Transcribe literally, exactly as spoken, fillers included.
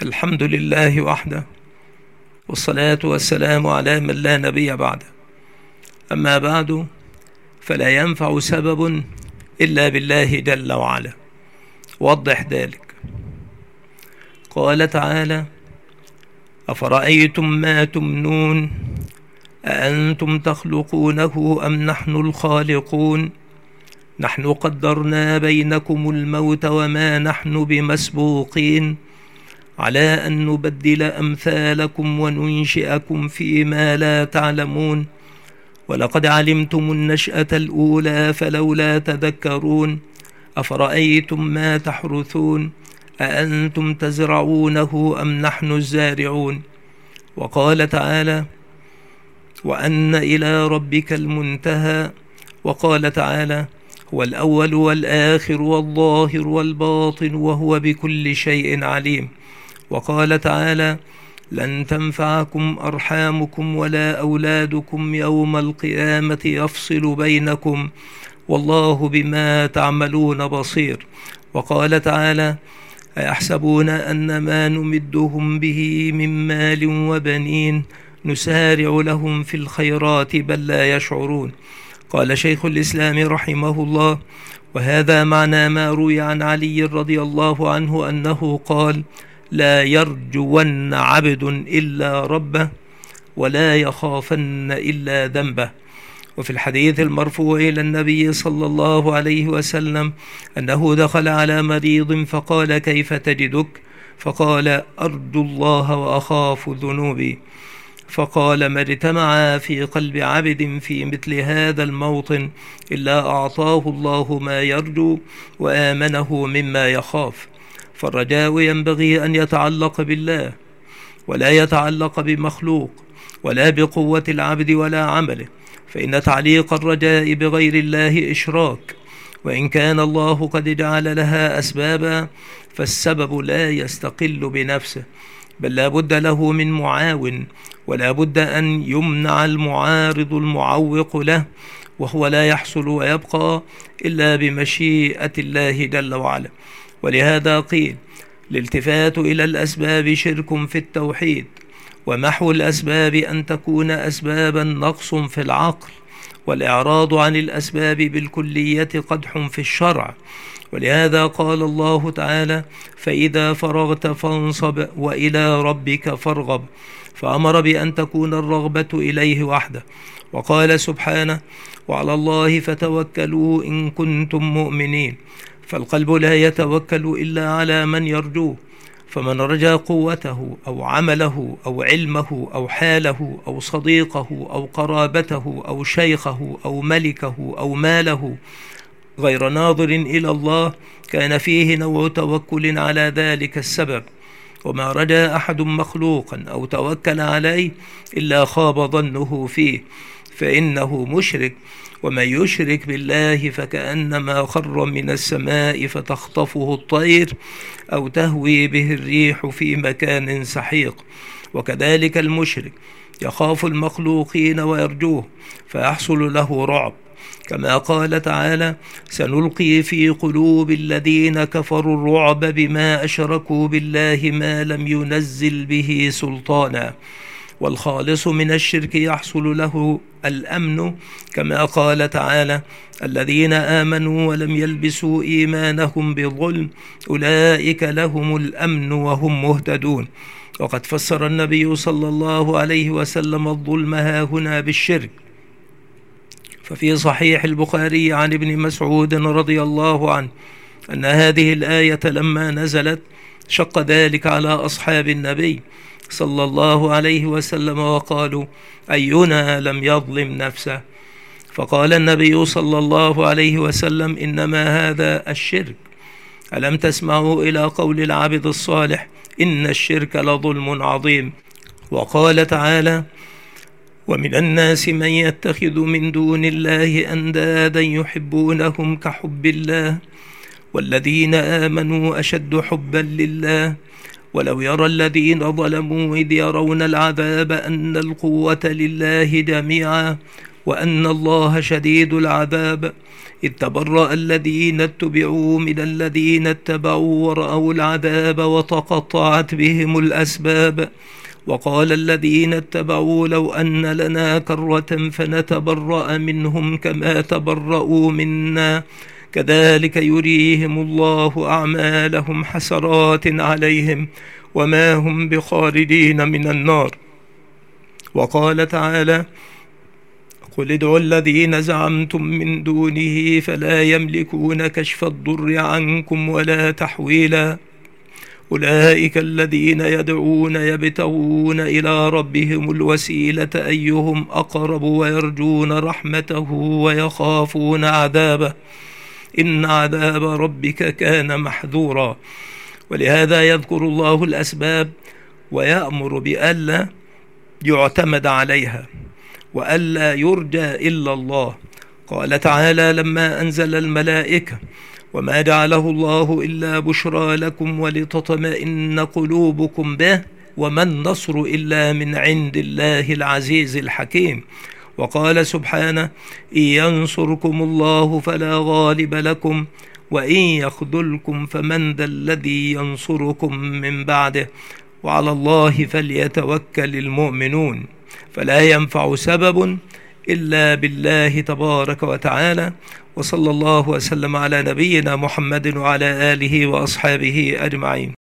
الحمد لله وحده، والصلاة والسلام على من لا نبي بعده. أما بعد، فلا ينفع سبب إلا بالله جل وعلا. وضح ذلك. قال تعالى: أفرأيتم ما تمنون أأنتم تخلقونه أم نحن الخالقون نحن قدرنا بينكم الموت وما نحن بمسبوقين على أن نبدل أمثالكم وننشئكم فيما لا تعلمون ولقد علمتم النشأة الأولى فلولا تذكرون أفرأيتم ما تحرثون أأنتم تزرعونه أم نحن الزارعون. وقال تعالى: وأن إلى ربك المنتهى. وقال تعالى: هو الأول والآخر والظاهر والباطن وهو بكل شيء عليم. وقال تعالى: لن تنفعكم أرحامكم ولا أولادكم يوم القيامة يفصل بينكم والله بما تعملون بصير. وقال تعالى: أيحسبون أن ما نمدهم به من مال وبنين نسارع لهم في الخيرات بل لا يشعرون. قال شيخ الإسلام رحمه الله: وهذا معنى ما روي عن علي رضي الله عنه أنه قال: لا يرجون عبد إلا ربه ولا يخافن إلا ذنبه. وفي الحديث المرفوع إلى النبي صلى الله عليه وسلم أنه دخل على مريض فقال: كيف تجدك؟ فقال: أرجو الله وأخاف ذنوبي. فقال: ما اجتمع في قلب عبد في مثل هذا الموطن إلا أعطاه الله ما يرجو وآمنه مما يخاف. فالرجاء ينبغي أن يتعلق بالله ولا يتعلق بمخلوق ولا بقوة العبد ولا عمله، فإن تعليق الرجاء بغير الله إشراك، وإن كان الله قد جعل لها أسبابا فالسبب لا يستقل بنفسه، بل لا بد له من معاون، ولا بد أن يمنع المعارض المعوق له، وهو لا يحصل ويبقى إلا بمشيئة الله جل وعلا. ولهذا قيل: الالتفات إلى الأسباب شرك في التوحيد، ومحو الأسباب أن تكون أسبابا نقص في العقل، والإعراض عن الأسباب بالكلية قدح في الشرع. ولهذا قال الله تعالى: فإذا فرغت فانصب وإلى ربك فارغب، فأمر بأن تكون الرغبة إليه وحده. وقال سبحانه: وعلى الله فتوكلوا إن كنتم مؤمنين. فالقلب لا يتوكل إلا على من يرجوه، فمن رجا قوته أو عمله أو علمه أو حاله أو صديقه أو قرابته أو شيخه أو ملكه أو ماله غير ناظر إلى الله كان فيه نوع توكل على ذلك السبب. وما رجا أحد مخلوقا أو توكل عليه إلا خاب ظنه فيه، فإنه مشرك، ومن يشرك بالله فكأنما خر من السماء فتخطفه الطير أو تهوي به الريح في مكان سحيق. وكذلك المشرك يخاف المخلوقين ويرجوه فيحصل له رعب، كما قال تعالى: سنلقي في قلوب الذين كفروا الرعب بما أشركوا بالله ما لم ينزل به سلطانا. والخالص من الشرك يحصل له الأمن، كما قال تعالى: الذين آمنوا ولم يلبسوا إيمانهم بظلم أولئك لهم الأمن وهم مهتدون. وقد فسر النبي صلى الله عليه وسلم الظلم هاهنا بالشرك، ففي صحيح البخاري عن ابن مسعود رضي الله عنه أن هذه الآية لما نزلت شق ذلك على أصحاب النبي صلى الله عليه وسلم وقالوا: أينا لم يظلم نفسه؟ فقال النبي صلى الله عليه وسلم: إنما هذا الشرك. ألم تسمعوا إلى قول العبد الصالح: إن الشرك لظلم عظيم. وقال تعالى: ومن الناس من يتخذ من دون الله أندادا يحبونهم كحب الله والذين آمنوا أشد حبا لله ولو يرى الذين ظلموا إذ يرون العذاب أن القوة لله جميعا وأن الله شديد العذاب. إذ تبرأ الذين اتبعوا من الذين اتبعوا ورأوا العذاب وتقطعت بهم الأسباب. وقال الذين اتبعوا لو أن لنا كرة فنتبرأ منهم كما تبرأوا منا كذلك يريهم الله أعمالهم حسرات عليهم وما هم بخالدين من النار. وقال تعالى: قل ادعوا الذين زعمتم من دونه فلا يملكون كشف الضر عنكم ولا تحويلا. أولئك الذين يدعون يبتغون إلى ربهم الوسيلة أيهم أقرب ويرجون رحمته ويخافون عذابه إن عذاب ربك كان محذورا. ولهذا يذكر الله الأسباب ويأمر بألا يعتمد عليها وألا يرجى إلا الله. قال تعالى لما أنزل الملائكة: وما جعله الله إلا بشرى لكم ولتطمئن قلوبكم به وما النصر إلا من عند الله العزيز الحكيم. وقال سبحانه: إن ينصركم الله فلا غالب لكم وإن يخذلكم فمن ذا الذي ينصركم من بعده وعلى الله فليتوكل المؤمنون. فلا ينفع سبب إلا بالله تبارك وتعالى. وصلى الله وسلم على نبينا محمد وعلى آله وأصحابه أجمعين.